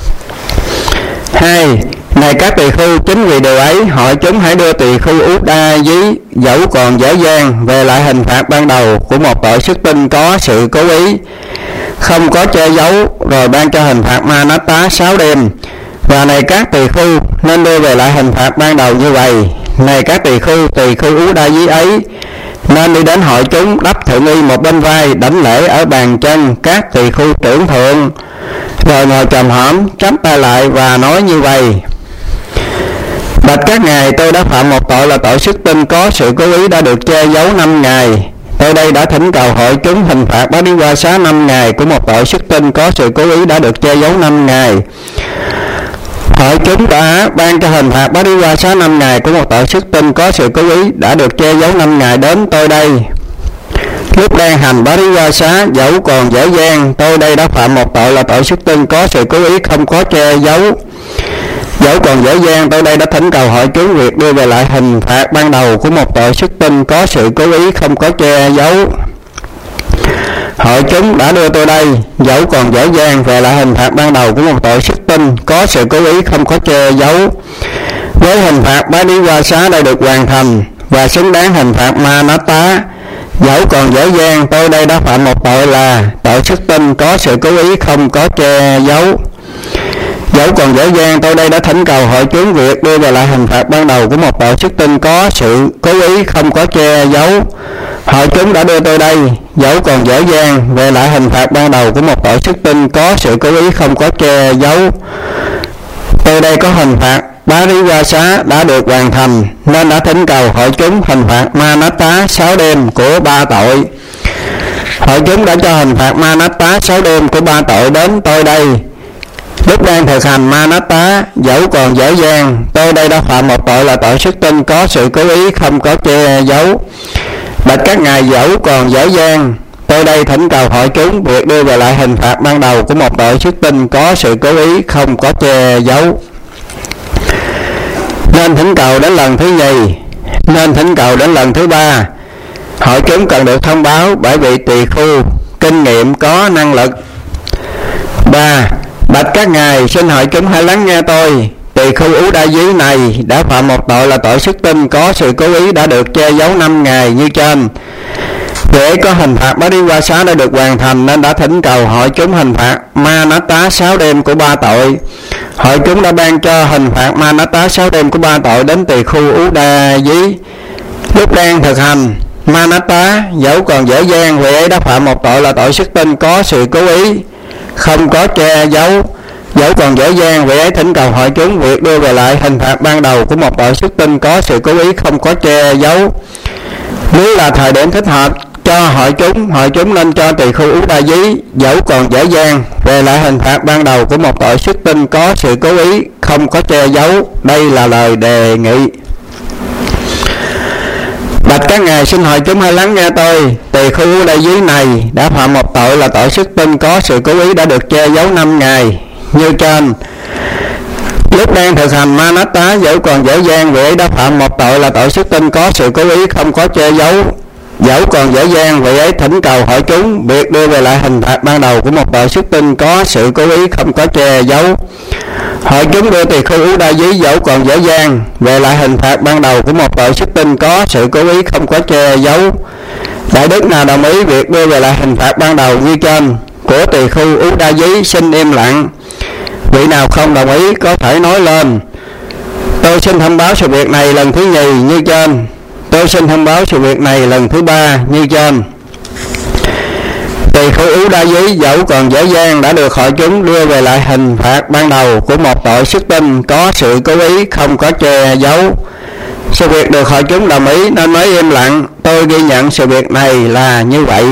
2. Này các tỳ khưu, chính vì điều ấy, hội chúng hãy đưa tỳ khưu Ú Đa Dí dẫu còn dở dang về lại hình phạt ban đầu của một tội sức tin có sự cố ý không có che giấu, rồi ban cho hình phạt Ma Nát Tá 6 đêm. Và này các tỳ khưu, nên đưa về lại hình phạt ban đầu như vậy. Này các tỳ khưu Ú Đa Dí ấy nên đi đến hội chúng, đắp thượng y một bên vai, đảnh lễ ở bàn chân các tỳ khưu trưởng thượng, rồi ngồi chồm hổm, chắp tay lại và nói như vậy: bạch các ngài, tôi đã phạm một tội là tội sức tin có sự cố ý đã được che giấu 5 ngày. Tôi đây đã thỉnh cầu hội chúng hình phạt Bá Đi Qua Xá 5 ngày của một tội sức tin có sự cố ý đã được che giấu 5 ngày. Hội chúng đã ban cho hình phạt Bá Đi Qua Xá 5 ngày của một tội sức tin có sự cố ý đã được che giấu 5 ngày đến tôi đây. Lúc đang hành Bá Đi Qua Xá, dẫu còn dở dang, tôi đây đã phạm một tội là tội sức tin có sự cố ý không có che giấu. Dẫu còn dở dang, tôi đây đã thỉnh cầu hội chúng việc đưa về lại hình phạt ban đầu của một tội sức tin có sự cố ý không có che giấu. Hội chúng đã đưa tôi đây, dẫu còn dở dang, về lại hình phạt ban đầu của một tội sức tin có sự cố ý không có che giấu. Với hình phạt Bá Đi Qua Xá đã được hoàn thành và xứng đáng hình phạt Ma Nát Tá, dẫu còn dở dang, tôi đây đã phạm một tội là tội sức tin có sự cố ý không có che giấu. Dẫu còn dở dang, tôi đây đã thỉnh cầu hội chúng việc đưa về lại hình phạt ban đầu của một tội xuất tinh có sự cố ý không có che giấu. Hội chúng đã đưa tôi đây, dẫu còn dở dang, về lại hình phạt ban đầu của một tội xuất tinh có sự cố ý không có che giấu. Tôi đây có hình phạt bá rí qua xá đã được hoàn thành, nên đã thỉnh cầu hội chúng hình phạt ma nát tá 6 đêm của 3 tội. Hội chúng đã cho hình phạt ma nát tá 6 đêm của 3 tội đến tôi đây. Lúc đang thực hành ma nát tá, dẫu còn dở dang, tôi đây đã phạm một tội là tội xuất tinh có sự cố ý không có che giấu. Bạch các ngài, dẫu còn dở dang, tôi đây thỉnh cầu hội chúng việc đưa về lại hình phạt ban đầu của một tội xuất tinh có sự cố ý không có che giấu. Nên thỉnh cầu đến lần thứ nhì, nên thỉnh cầu đến lần thứ ba. Hội chúng cần được thông báo bởi vị tỳ khu kinh nghiệm có năng lực. 3. Bạch các ngài, xin hội chúng hãy lắng nghe tôi. Tỳ khu Ú Đa Dí này đã phạm một tội là tội xuất tinh có sự cố ý đã được che giấu 5 ngày như trên. Để có hình phạt bá rí qua xá đã được hoàn thành, nên đã thỉnh cầu hội chúng hình phạt ma nát tá 6 đêm của 3 tội. Hội chúng đã ban cho hình phạt ma nát tá 6 đêm của 3 tội đến tỳ khu Ú Đa Dí. Lúc đang thực hành ma nát tá, dẫu còn dở dang, vị ấy đã phạm một tội là tội xuất tinh có sự cố ý không có che giấu. Dẫu còn dở dang, vị ấy thỉnh cầu hội chúng việc đưa về lại hình phạt ban đầu của một tội xuất tinh có sự cố ý không có che giấu. Nếu là thời điểm thích hợp cho hội chúng nên cho tỳ khu Ú Đa Dí, dẫu còn dở dang, về lại hình phạt ban đầu của một tội xuất tinh có sự cố ý không có che giấu. Đây là lời đề nghị. Bạch các ngài, xin hội chúng hãy lắng nghe tôi. Tỳ khu Ú Đa Dí này đã phạm một tội là tội xuất tinh có sự cố ý đã được che giấu 5 ngày như trên. Lúc đang thực hành ma nát tá, dẫu còn dở dang, vị ấy đã phạm một tội là tội xuất tinh có sự cố ý không có che giấu. Dẫu còn dở dang, vị ấy thỉnh cầu hội chúng việc đưa về lại hình phạt ban đầu của một tội xuất tinh có sự cố ý không có che giấu. Hội chúng đưa tỳ khu Ú Đa Dí, dẫu còn dở dang, về lại hình phạt ban đầu của một tội xuất tinh có sự cố ý không có che giấu. Đại đức nào đồng ý việc đưa về lại hình phạt ban đầu như trên của tỳ khu Ú Đa Dí xin im lặng. Vị nào không đồng ý có thể nói lên. Tôi xin thông báo sự việc này lần thứ nhì như trên. Tôi xin thông báo sự việc này lần thứ ba như trên. Tỳ khu Ú Đa Dí dẫu còn dở dang đã được hội chúng đưa về lại hình phạt ban đầu của một tội xuất tinh có sự cố ý không có che giấu. Sự việc được hội chúng đồng ý nên mới im lặng. Tôi ghi nhận sự việc này là như vậy.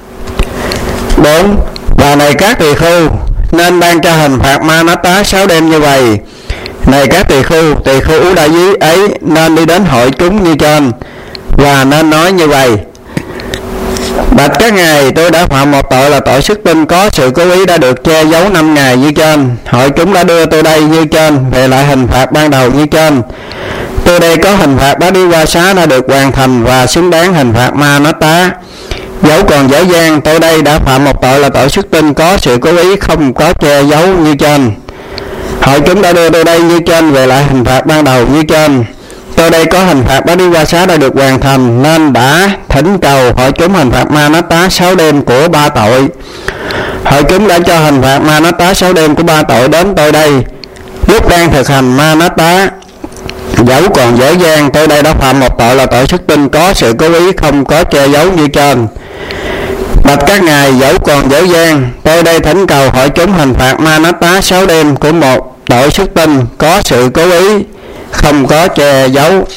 4. Và này các tỳ khu, nên ban cho hình phạt ma nát tá 6 đêm như vậy. Này các tỳ khu Ú Đa Dí ấy nên đi đến hội chúng như trên và nên nói như vậy. Bạch các ngài, tôi đã phạm một tội là tội xuất tinh có sự cố ý đã được che giấu 5 ngày như trên. Hội chúng đã đưa tôi đây như trên, về lại hình phạt ban đầu như trên. Tôi đây có hình phạt bá rí qua xá đã được hoàn thành và xứng đáng hình phạt ma nát tá. Dẫu còn dở dang, tôi đây đã phạm một tội là tội xuất tinh có sự cố ý không có che giấu như trên. Hội chúng đã đưa tôi đây như trên, về lại hình phạt ban đầu như trên. Tôi đây có hình phạt bá rí qua xá đã được hoàn thành, nên đã thỉnh cầu hội chúng hình phạt ma nát tá 6 đêm của 3 tội. Hội chúng đã cho hình phạt ma nát tá 6 đêm của 3 tội đến tôi đây. Lúc đang thực hành ma nát tá, dẫu còn dở dang, tôi đây đã phạm một tội là tội xuất tinh có sự cố ý không có che giấu như trên. Bạch các ngài, dẫu còn dở dang, tôi đây thỉnh cầu hội chúng hình phạt ma nát tá 6 đêm của một tội xuất tinh có sự cố ý không có che giấu.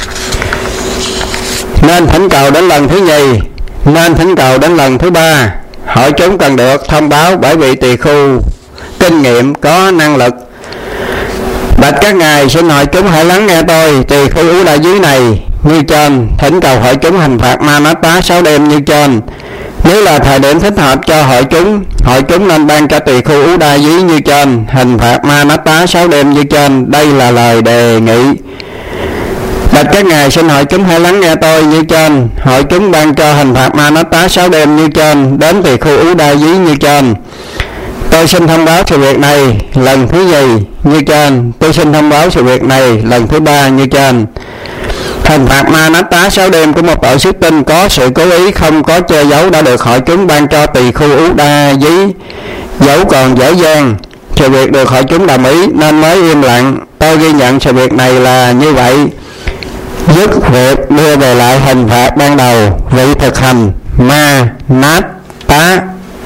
Nên thỉnh cầu đến lần thứ nhì, nên thỉnh cầu đến lần thứ ba. Hội chúng cần được thông báo bởi vị tỳ khu kinh nghiệm có năng lực. Bạch các ngài, xin hội chúng hãy lắng nghe tôi. Tỳ khu Ú Đa Dí này như trên thỉnh cầu hội chúng hình phạt ma nát tá 6 đêm như trên. Nếu là thời điểm thích hợp cho hội chúng nên ban cho tỳ khu Ú Đa Dí như trên, hình phạt ma nát tá 6 đêm như trên. Đây là lời đề nghị. Bạch các ngài, xin hội chúng hãy lắng nghe tôi như trên. Hội chúng ban cho hình phạt ma nát tá 6 đêm như trên đến tỳ khu Ú Đa Dí như trên. Tôi xin thông báo sự việc này lần thứ nhì như trên. Tôi xin thông báo sự việc này lần thứ ba như trên. Hình phạt ma nát tá 6 đêm của một tội xuất tinh có sự cố ý không có che giấu đã được hội chúng ban cho tỳ khu Ú Đa Dí, dẫu còn dở dang, sự việc được hội chúng đồng ý nên mới im lặng. Tôi ghi nhận sự việc này là như vậy. Dứt việc đưa về lại hình phạt ban đầu, vị thực hành ma nát tá.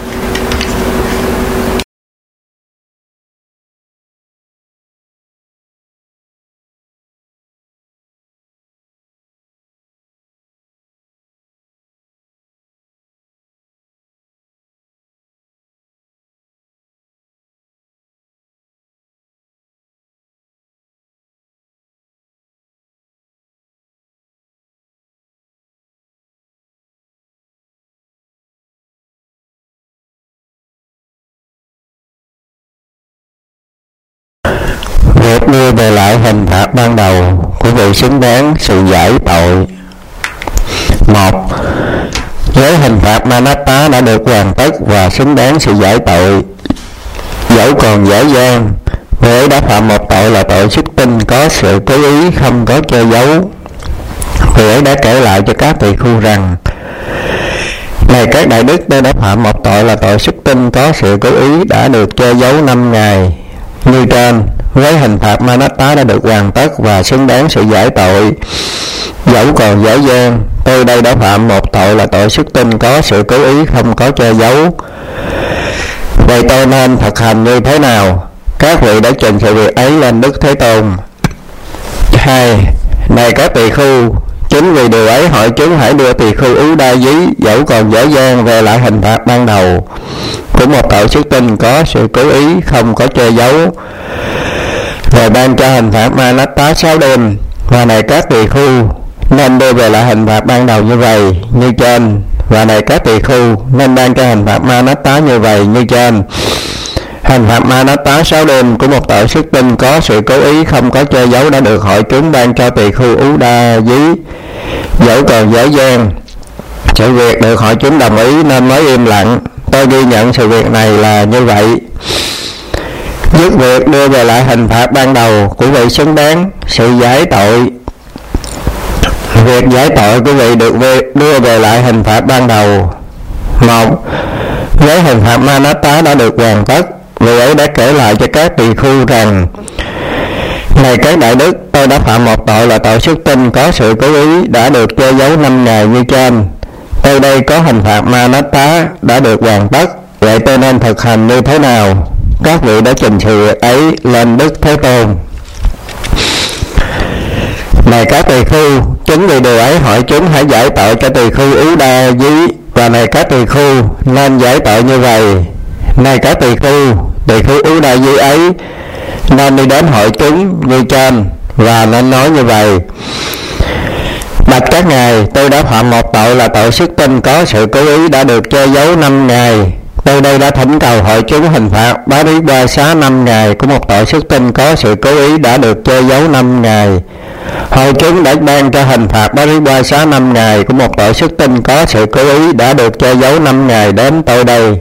Việc đưa về lại hình phạt ban đầu của vị xứng đáng sự giải tội. 1. Với hình phạt Manatta đã được hoàn tất và xứng đáng sự giải tội, dẫu còn dở dang, người ấy đã phạm một tội là tội xuất tinh có sự cố ý không có che giấu. Người ấy đã kể lại cho các tỳ khưu rằng: này các đại đức, tôi đã phạm một tội là tội xuất tinh có sự cố ý đã được che giấu 5 ngày như trên. Với hình phạt Manatta đã được hoàn tất và xứng đáng sự giải tội, dẫu còn dở dang, tôi đây đã phạm một tội là tội xuất tinh có sự cố ý không có che giấu. Vậy tôi nên thực hành như thế nào? Các vị đã trình sự việc ấy lên Đức Thế Tôn. 2. Này các tỳ khưu, chính vì điều ấy hỏi chúng hãy đưa tỳ khưu Ú Đa Dí dẫu còn dở dang về lại hình phạt ban đầu của một tội xuất tinh có sự cố ý không có che giấu, rồi ban cho hình phạt Manatta 6 đêm. Và này các tỳ khưu, nên đưa về lại hình phạt ban đầu như vậy như trên. Và này các tỳ khưu, nên ban cho hình phạt Manatta như vậy như trên. Hình phạt Manatta 6 đêm của một tội xuất tinh có sự cố ý không có che giấu đã được hội chúng ban cho tỳ khưu Ú Đa Dí dẫu còn dở dang. Sự việc được hội chúng đồng ý nên mới im lặng. Tôi ghi nhận sự việc này là như vậy. Dứt việc đưa về lại hình phạt ban đầu của vị xứng đáng sự giải tội. Việc giải tội của vị được đưa về lại hình phạt ban đầu. 1. Với hình phạt Manatta đã được hoàn tất, vị ấy đã kể lại cho các tỳ khưu rằng: này các đại đức, tôi đã phạm một tội là tội xuất tinh có sự cố ý đã được che giấu 5 ngày như trên. Tôi đây có hình phạt Manatta đã được hoàn tất, vậy tôi nên thực hành như thế nào? Các vị đã trình sự việc ấy lên Đức Thế Tôn. Này các tỳ khưu, chính vì điều ấy hỏi chúng hãy giải tội cho tỳ khưu Ú Đa Dí. Và này các tỳ khưu, nên giải tội như vậy. Này các tỳ khưu Ú Đa Dí ấy nên đi đến hội chúng như trên và nên nói như vậy: bạch các ngài, tôi đã phạm một tội là tội xuất tinh có sự cố ý đã được che giấu 5 ngày. Tôi đây đã thỉnh cầu hội chúng hình phạt Paribhasa 5 ngày của một tội xuất tinh có sự cố ý đã được che giấu 5 ngày. Hội chúng đã ban cho hình phạt Paribhasa 5 ngày của một tội xuất tinh có sự cố ý đã được che giấu 5 ngày đến tôi đây.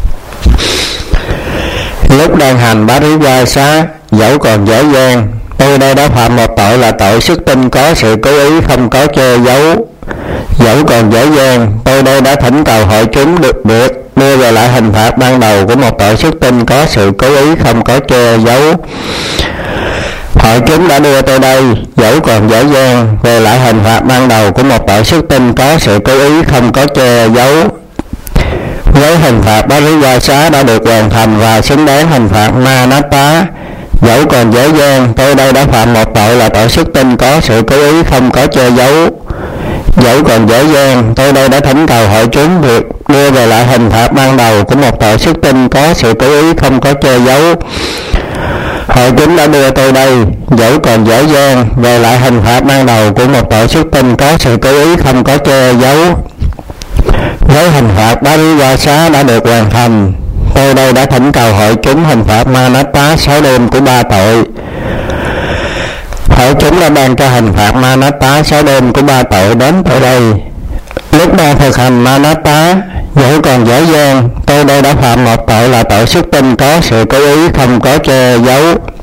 Lúc đang hành Paribhasa, dẫu còn dở dang, tôi đây đã phạm một tội là tội xuất tinh có sự cố ý không có che giấu. Dẫu còn dở dang, tôi đây đã thỉnh cầu hội chúng được đưa về lại hình phạt ban đầu của một tội xuất tinh có sự cố ý không có che giấu. Hội chúng đã đưa tôi đây, dẫu còn dở dang, về lại hình phạt ban đầu của một tội xuất tinh có sự cố ý không có che giấu. Với hình phạt Paribhasa đã được hoàn thành và xứng đáng hình phạt Manatta, dẫu còn dở dang, tôi đây đã phạm một tội là tội xuất tinh có sự cố ý không có che giấu. Dẫu còn dở dang, tôi đây đã thỉnh cầu hội chúng việc đưa về lại hình phạt ban đầu của một tội xuất tinh có sự cố ý không có che giấu. Hội chúng đã đưa tôi đây, dẫu còn dở dang, về lại hình phạt ban đầu của một tội xuất tinh có sự cố ý không có che giấu. Với hình phạt Paribhasa đã được hoàn thành, tôi đây đã thỉnh cầu hội chúng hình phạt Manatta 6 đêm của 3 tội. Hội chúng đã ban cho hình phạt Manatta 6 đêm của 3 tội đến tôi đây. Lúc đang thực hành Manatta, dẫu còn dở dang, tôi đây đã phạm một tội là tội xuất tinh có sự cố ý không có che giấu.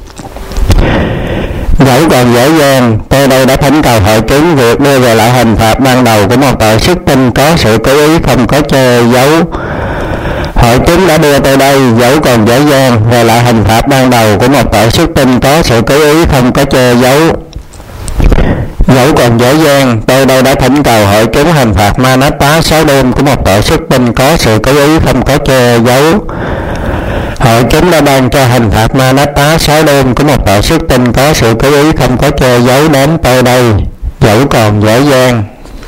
Dẫu còn dở dang, tôi đây đã thỉnh cầu hội chúng việc đưa về lại hình phạt ban đầu của một tội xuất tinh có sự cố ý không có che giấu. Hội chúng đã đưa tôi đây, dẫu còn dễ dàng, về lại hình phạt ban đầu của một tội xuất tinh có sự cố ý không có che giấu. Dẫu còn dễ dàng, tôi đây đã thỉnh cầu hội chúng hình phạt Manatta 6 đêm của một tội xuất tinh có sự cố ý không có che giấu. Hội chúng đã ban cho hình phạt Manatta 6 đêm của một tội xuất tinh có sự cố ý không có che giấu đến tôi đây, dẫu còn dễ dàng.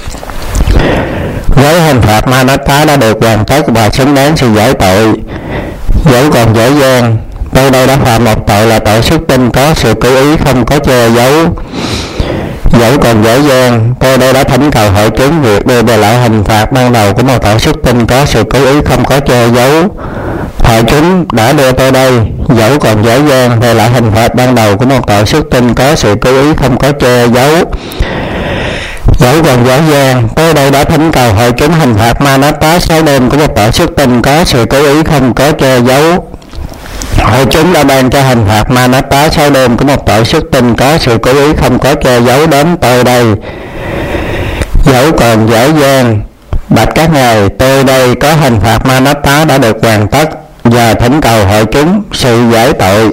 Với hình phạt Manatta đã được hoàn tất và xứng đáng sự giải tội, dẫu còn dễ dàng, tôi đây đã phạm một tội là tội xuất tinh có sự cố ý không có che giấu. Dẫu còn dễ dàng, tôi đây đã thỉnh cầu hội chúng việc đưa về lại hình phạt ban đầu của một tội xuất tinh có sự cố ý không có che giấu. Hội chúng đã đưa tôi đây, dẫu còn dễ dàng, về lại hình phạt ban đầu của một tội xuất tinh có sự cố ý không có che giấu. Dẫu còn dễ dàng, tôi đây đã thỉnh cầu hội chúng hình phạt Manatta 6 đêm của một tội xuất tinh có sự cố ý không có che giấu. Hội chúng đã ban cho hình phạt Manatta 6 đêm của một tội xuất tinh có sự cố ý không có che giấu đến tôi đây, dẫu còn dễ dàng. Bạch các ngài, tôi đây có hình phạt Manatta đã được hoàn tất và thỉnh cầu hội chúng sự giải tội.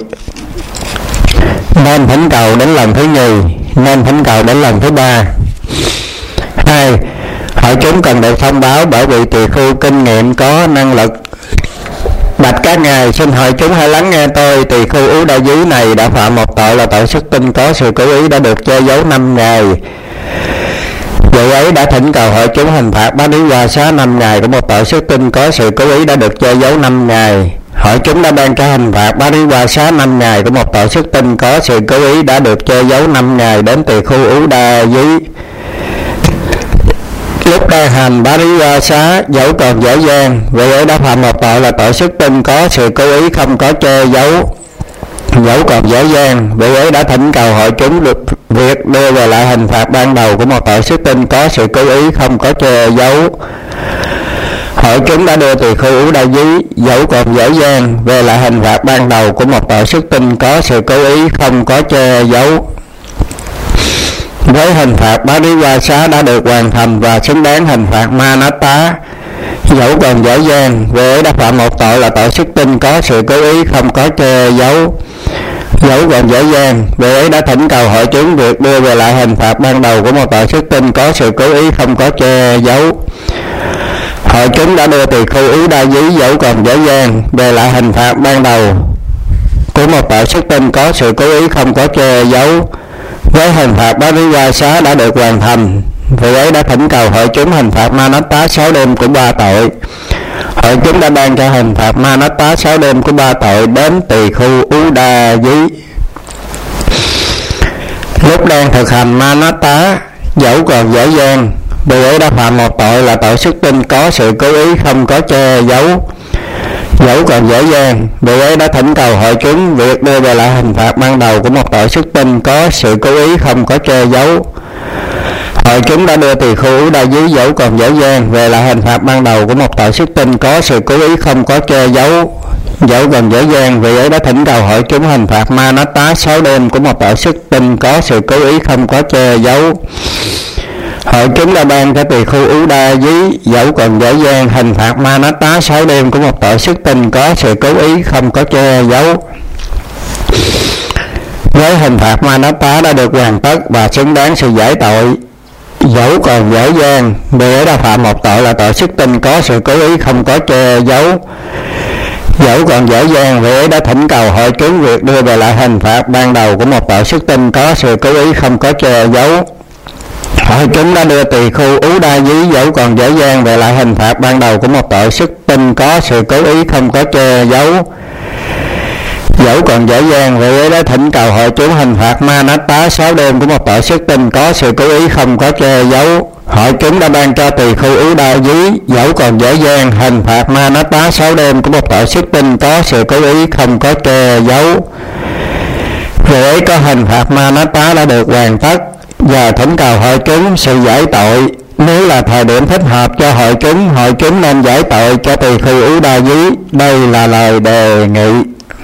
Nên thỉnh cầu đến lần thứ nhì, nên thỉnh cầu đến lần thứ ba. 2. Hội chúng cần được thông báo bởi vị tỳ khưu kinh nghiệm có năng lực. Bạch các ngài, xin hội chúng hãy lắng nghe tôi. Tỳ khưu Ú Đa Dí này đã phạm một tội là tội xuất tinh có sự cố ý đã được che giấu 5 ngày. Vị ấy đã thỉnh cầu hội chúng hình phạt Bá Đí Hoa Xá 5 ngày của một tội xuất tinh có sự cố ý đã được che giấu 5 ngày. Hội chúng đã ban cho hình phạt Bá Đí Hoa Xá 5 ngày của một tội xuất tinh có sự cố ý đã được che giấu 5 ngày đến tỳ khưu Ú Đa Dí. Lúc đang hành Bá Đí Hoa Xá, dẫu còn dễ dàng, vị ấy đã phạm một tội là tội xuất tinh có sự cố ý không có che giấu. Dẫu còn dễ dàng, vị ấy đã thỉnh cầu hội chúng được việc đưa về lại hình phạt ban đầu của một tội xuất tinh có sự cố ý không có che giấu. Hội chúng đã đưa tỳ khưu Ú Đa Dí, dẫu còn dễ dàng, về lại hình phạt ban đầu của một tội xuất tinh có sự cố ý không có che giấu. Với hình phạt Bá Đí Hoa Xá đã được hoàn thành và xứng đáng hình phạt Manatta, dẫu còn dễ dàng, vị ấy đã phạm một tội là tội xuất tinh có sự cố ý không có che giấu. Dẫu còn dễ dàng, vị ấy đã thỉnh cầu hội chúng việc đưa về lại hình phạt ban đầu của một tội xuất tinh có sự cố ý không có che giấu. Hội chúng đã đưa tỳ khưu Ú Đa Dí, dẫu còn dễ dàng, về lại hình phạt ban đầu của một tội xuất tinh có sự cố ý không có che giấu. Với hình phạt Bá Đí Hoa Xá đã được hoàn thành, vị ấy đã thỉnh cầu hội chúng hình phạt Manatta 6 đêm của 3 tội. Hội chúng đã ban cho hình phạt Manatta 6 đêm của 3 tội đến tỳ khưu Ú Đa Dí. Lúc đang thực hành Manatta, dẫu còn dễ dàng, vị ấy đã phạm một tội là tội xuất tinh có sự cố ý không có che giấu. Dẫu còn dễ dàng, vị ấy đã thỉnh cầu hội chúng việc đưa về lại hình phạt ban đầu của một tội xuất tinh có sự cố ý không có che giấu. Hội chúng đã đưa tỳ khưu Ú Đa Dí, dẫu còn dễ dàng, về lại hình phạt ban đầu của một tội xuất tinh có sự cố ý không có che giấu. Dẫu còn dễ dàng, vị ấy đã thỉnh cầu hội chúng hình phạt Manatta 6 đêm của một tội xuất tinh có sự cố ý không có che giấu. Hội chúng đã ban cho tỳ khưu Ú Đa Dí, dẫu còn dễ dàng, hình phạt Manatta 6 đêm của một tội xuất tinh có sự cố ý không có che giấu. Với hình phạt Manatta đã được hoàn tất và xứng đáng sự giải tội, dẫu còn dễ dàng, vị ấy đã phạm một tội là tội xuất tinh có sự cố ý không có che giấu. Dẫu còn dễ dàng, vị ấy đã thỉnh cầu hội chúng việc đưa về lại hình phạt ban đầu của một tội xuất tinh có sự cố ý không có che giấu. Hội chúng đã đưa tỳ khưu Ú Đa Dí, dẫu còn dễ dàng, về lại hình phạt ban đầu của một tội xuất tinh có sự cố ý không có che giấu. Dẫu còn dễ dàng, vị ấy đã thỉnh cầu hội chúng hình phạt Manatta 6 đêm của một tội xuất tinh có sự cố ý không có che giấu. Hội chúng đã ban cho tỳ khưu Ú Đa Dí, dẫu còn dễ dàng, hình phạt Manatta 6 đêm của một tội xuất tinh có sự cố ý không có che giấu. Vị ấy có hình phạt Manatta đã được hoàn tất và thỉnh cầu hội chúng sự giải tội. Nếu là thời điểm thích hợp cho hội chúng nên giải tội cho tỳ khưu Ú Đa Dí. Đây là lời đề nghị.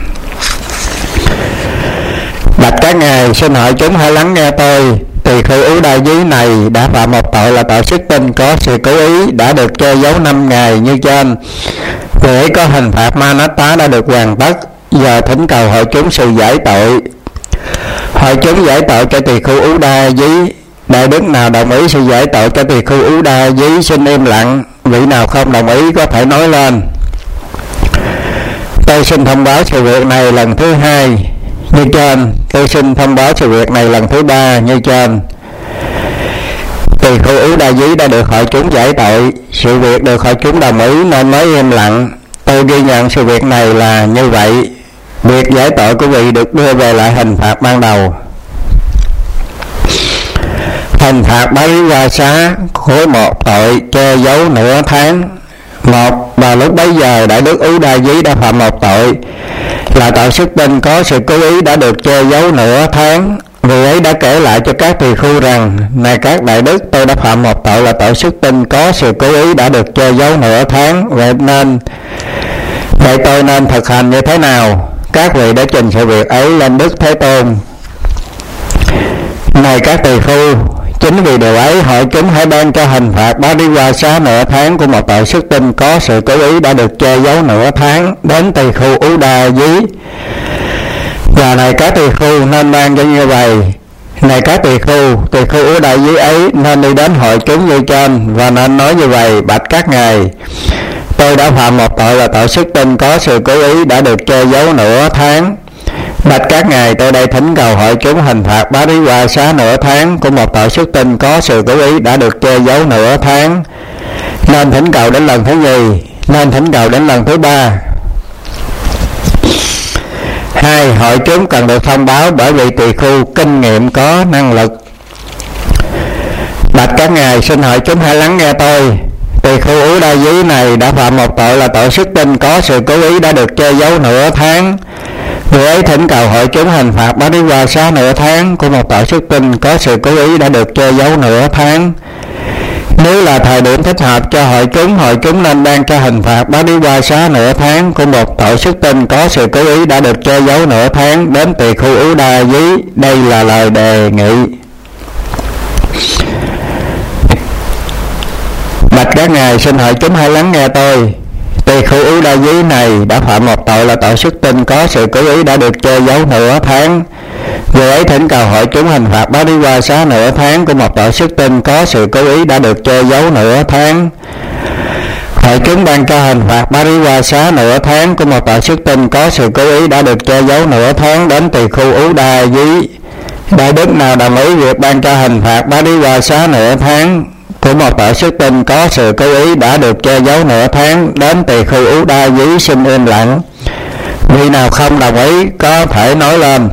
Bạch các ngài, xin hội chúng hãy lắng nghe tôi. Tỳ khưu Ú Đa Dí này đã phạm một tội là tội xuất tinh có sự cố ý đã được che giấu 5 ngày như trên. Người ấy có hình phạt Manatta đã được hoàn tất, giờ thỉnh cầu hội chúng sự giải tội. Hội chúng giải tội cho tỳ khưu Ú Đa Dí. Đại đức nào đồng ý sự giải tội cho tỳ khưu Ú Đa Dí xin im lặng, vị nào không đồng ý có thể nói lên. Tôi xin thông báo sự việc này lần thứ hai như trên. Tôi xin thông báo sự việc này lần thứ ba như trên. Tỳ khưu Ú Đa Dí đã được hội chúng giải tội, sự việc được hội chúng đồng ý nên mới im lặng. Tôi ghi nhận sự việc này là như vậy. Việc giải tội của vị được đưa về lại hình phạt ban đầu. Hình phạt Parivasa khối một tội che giấu nửa tháng. Một, vào lúc bấy giờ đại đức Ú Đa Dí đã phạm một tội là tội xuất tinh có sự cố ý đã được che giấu nửa tháng. Người ấy đã kể lại cho các tỳ khưu rằng: này các đại đức, tôi đã phạm một tội là tội xuất tinh có sự cố ý đã được che giấu nửa tháng. Vậy tôi nên thực hành như thế nào? Các vị đã trình sự việc ấy lên Đức Thế Tôn. Này các tỳ khưu, chính vì điều ấy hội chúng hãy ban cho hình phạt Parivasa nửa tháng của một tội xuất tinh có sự cố ý đã được che giấu nửa tháng đến tỳ khưu Ú Đa Dí. Và này các tỳ khưu nên ban cho như vậy. Này các tỳ khưu Ú Đa Dí ấy nên đi đến hội chúng như trên và nên nói như vậy: bạch các ngài, tôi đã phạm một tội là tội xuất tinh có sự cố ý đã được che giấu nửa tháng. Bạch các ngài, tôi đây thỉnh cầu hội chúng hình phạt Parivasa nửa tháng của một tội xuất tinh có sự cố ý đã được che giấu nửa tháng. Nên thỉnh cầu đến lần thứ nhì, nên thỉnh cầu đến lần thứ ba. Hai, hội chúng cần được thông báo bởi vì tỳ khưu kinh nghiệm có năng lực. Bạch các ngài, xin hội chúng hãy lắng nghe tôi. Tỳ khưu Ú Đa Dí này đã phạm một tội là tội xuất tinh có sự cố ý đã được che giấu nửa tháng. Người ấy thỉnh cầu hội chúng hình phạt Parivasa nửa tháng của một tội xuất tinh có sự cố ý đã được che giấu nửa tháng. Nếu là thời điểm thích hợp cho hội chúng nên ban cho hình phạt Parivasa nửa tháng của một tội xuất tinh có sự cố ý đã được che giấu nửa tháng đến tỳ khưu Ú Đa Dí. Đây là lời đề nghị. Bạch các ngài, xin hội chúng hãy lắng nghe tôi. Tỳ khưu Ú Đa Dí này đã phạm một tội là tội xuất tinh có sự cố ý đã được che giấu nửa tháng. Người ấy thỉnh cầu hội chúng hình phạt Parivasa nửa tháng của một tội xuất tinh có sự cố ý đã được che giấu nửa tháng. Hội chúng ban cho hình phạt Parivasa nửa tháng của một tội xuất tinh có sự cố ý đã được che giấu nửa tháng đến tỳ khưu Ú Đa Dí. Đại đức nào đồng ý việc ban cho hình phạt Parivasa nửa tháng của một tội xuất tinh có sự cố ý đã được che giấu nửa tháng đến tỳ khưu Ú Đa Dí xin im lặng. Vì nào không đồng ý có thể nói lên.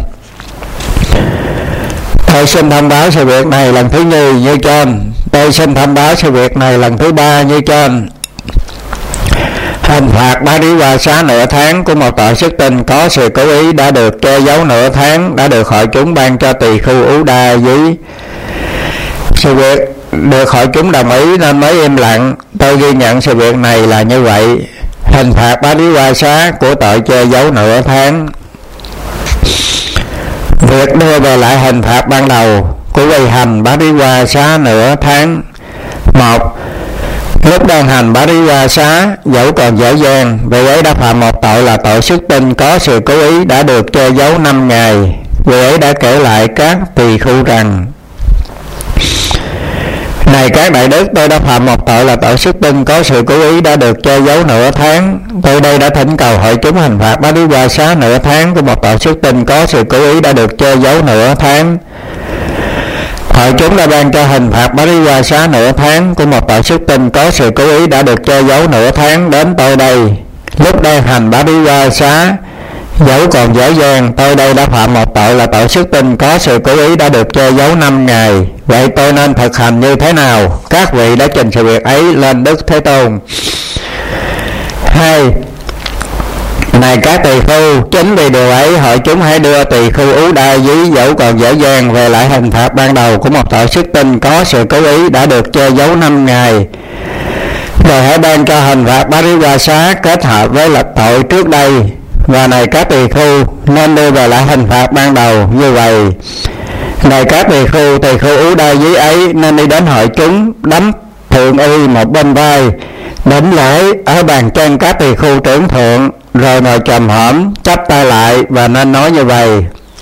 Tôi xin thông báo sự việc này lần thứ nhì như trên. Tôi xin thông báo sự việc này lần thứ ba như trên. Hình phạt Parivasa nửa tháng của một tội xuất tinh có sự cố ý đã được che giấu nửa tháng đã được hội chúng ban cho tỳ khưu Ú Đa Dí. Sự việc được hội chúng đồng ý nên mới im lặng. Tôi ghi nhận sự việc này là như vậy. Hình phạt Parivasa của tội che giấu nửa tháng. Việc đưa về lại hình phạt ban đầu của vị hành Parivasa nửa tháng. Một, lúc đang hành Parivasa dẫu còn dở dang, vị ấy đã phạm một tội là tội xuất tinh có sự cố ý đã được che giấu 5 ngày. Vị ấy đã kể lại các tỳ khưu rằng: này các đại đức, tôi đã phạm một tội là tội xuất tinh có sự cố ý đã được che giấu nửa tháng. Tôi đây đã thỉnh cầu hội chúng hình phạt Parivasa nửa tháng của một tội xuất tinh có sự cố ý đã được che giấu nửa tháng. Hội chúng đã ban cho hình phạt Parivasa nửa tháng của một tội xuất tinh có sự cố ý đã được che giấu nửa tháng đến tôi đây. Lúc đang hành Parivasa dẫu còn dở dang, tôi đây đã phạm một tội là tội xuất tinh có sự cố ý đã được che giấu 5 ngày. Vậy tôi nên thực hành như thế nào? Các vị đã trình sự việc ấy lên Đức Thế Tôn. 2. Này các tỳ khưu, chính vì điều ấy hội chúng hãy đưa tỳ khưu Ú Đa Dí dẫu còn dở dang về lại hình phạt ban đầu của một tội xuất tinh có sự cố ý đã được che giấu 5 ngày. Rồi hãy ban cho hình phạt Parivasa kết hợp với lập tội trước đây. Và này các tỳ khưu nên đưa về lại hình phạt ban đầu như vậy. Này các tỳ khưu Ú Đa Dí ấy nên đi đến hội chúng đấm thượng y một bên vai, đảnh lễ ở bàn chân các tỳ khưu trưởng thượng, rồi ngồi chồm hổm chắp tay lại và nên nói như vậy: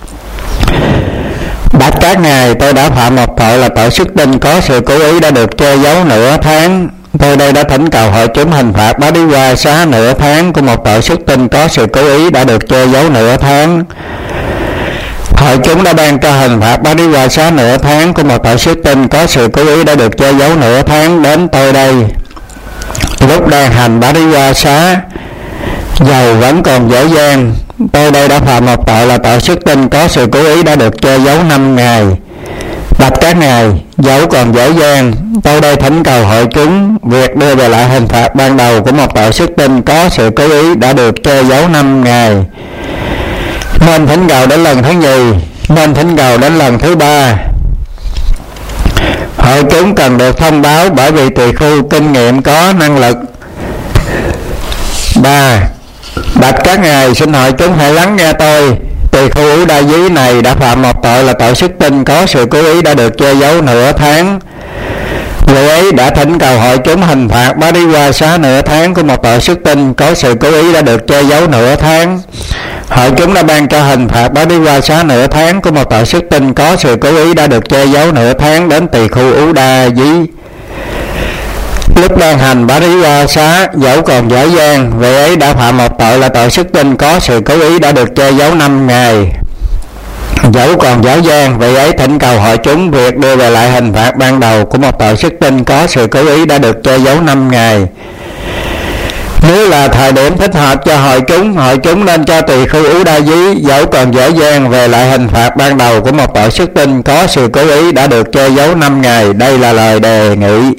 bạch các ngài, tôi đã phạm một tội là tội xuất tinh có sự cố ý đã được che giấu nửa tháng. Tôi đây đã thỉnh cầu hội chúng hình phạt Bá Đí Qua Xá nửa tháng của một tội xuất tinh có sự cố ý đã được che giấu nửa tháng. Hội chúng đã ban cho hình phạt Bá Đí Qua Xá nửa tháng của một tội xuất tinh có sự cố ý đã được che giấu nửa tháng đến tôi đây. Lúc đang hành Bá Đí Qua Xá, dầu vẫn còn dở dang, tôi đây đã phạm một tội là tội xuất tinh có sự cố ý đã được che giấu 5 ngày. Bạch các ngài, dẫu còn dở dang, tôi đây thỉnh cầu hội chúng việc đưa về lại hình phạt ban đầu của một tội xuất tinh có sự cố ý đã được che giấu 5 ngày. Nên thỉnh cầu đến lần thứ nhì, nên thỉnh cầu đến lần thứ ba. Hội chúng cần được thông báo bởi vì tỳ khưu kinh nghiệm có năng lực. 3. Bạch các ngài, xin hội chúng hãy lắng nghe tôi. Tỳ khưu Ú Đa Dí này đã phạm một tội là tội xuất tinh có sự cố ý đã được che giấu nửa tháng. Người ấy đã thỉnh cầu hội chúng hình phạt Bá Đí Qua Xá nửa tháng của một tội xuất tinh có sự cố ý đã được che giấu nửa tháng. Hội chúng đã ban cho hình phạt Bá Đí Qua Xá nửa tháng của một tội xuất tinh có sự cố ý đã được che giấu nửa tháng đến tỳ khưu Ú Đa Dí. Lúc đang hành Bá Đí Qua Xá, dẫu còn dở dang, vị ấy đã phạm một tội là tội xuất tinh có sự cố ý đã được che giấu 5 ngày. Dẫu còn dở dang, vị ấy thỉnh cầu hội chúng việc đưa về lại hình phạt ban đầu của một tội xuất tinh có sự cố ý đã được che giấu 5 ngày. Nếu là thời điểm thích hợp cho hội chúng nên cho tỳ khưu Ú Đa Dí dẫu còn dở dang về lại hình phạt ban đầu của một tội xuất tinh có sự cố ý đã được che giấu 5 ngày. Đây là lời đề nghị.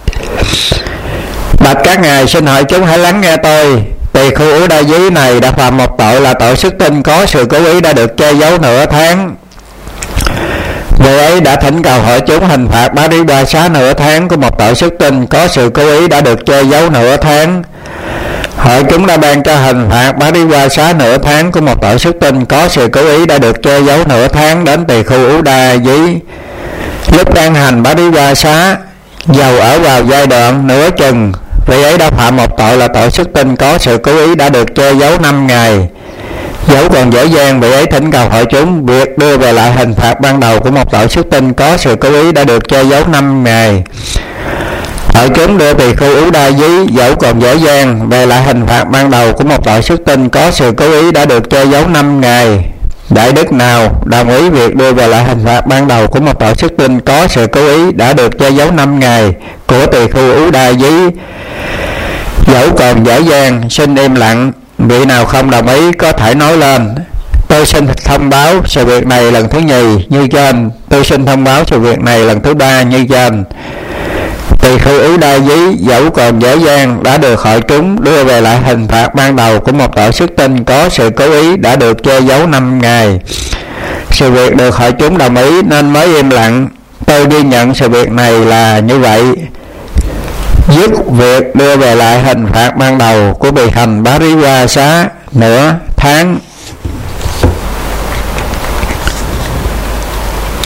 Bạch các ngài, xin hội chúng hãy lắng nghe tôi. Tỳ khưu Ú Đa Dí này đã phạm một tội là tội xuất tinh có sự cố ý đã được che giấu nửa tháng. Người ấy đã thỉnh cầu hội chúng hình phạt Bá Đí Qua Xá nửa tháng của một tội xuất tinh có sự cố ý đã được che giấu nửa tháng. Hội chúng đã ban cho hình phạt Bá Đí Qua Xá nửa tháng của một tội xuất tinh có sự cố ý đã được che giấu nửa tháng đến tỳ khưu Ú Đa Dí. Lúc đang hành Bá Đí Qua Xá, dầu ở vào giai đoạn nửa chừng, vị ấy đã phạm một tội là tội xuất tinh có sự cố ý đã được che giấu 5 ngày. Dẫu còn dở dang, vị ấy thỉnh cầu hội chúng việc đưa về lại hình phạt ban đầu của một tội xuất tinh có sự cố ý đã được che giấu 5 ngày. Hội chúng đưa tỳ khưu Ú Đa Dí dẫu còn dở dang về lại hình phạt ban đầu của một tội xuất tinh có sự cố ý đã được che giấu 5 ngày. Đại đức nào đồng ý việc đưa về lại hình phạt ban đầu của một tội xuất tinh có sự cố ý đã được che giấu 5 ngày của tỳ khưu Ú Đa Dí dẫu còn dở dang, xin im lặng. Vị nào không đồng ý có thể nói lên. Tôi xin thông báo sự việc này lần thứ nhì như trên. Tôi xin thông báo sự việc này lần thứ ba như trên. Tỳ khưu Ú Đa Dí dẫu còn dở dang đã được hội chúng đưa về lại hình phạt ban đầu của một tội xuất tinh có sự cố ý đã được che giấu 5 ngày. Sự việc được hội chúng đồng ý nên mới im lặng. Tôi ghi nhận sự việc này là như vậy. Dứt việc đưa về lại hình phạt ban đầu của bị hành Bá Đí Qua Xá nửa tháng.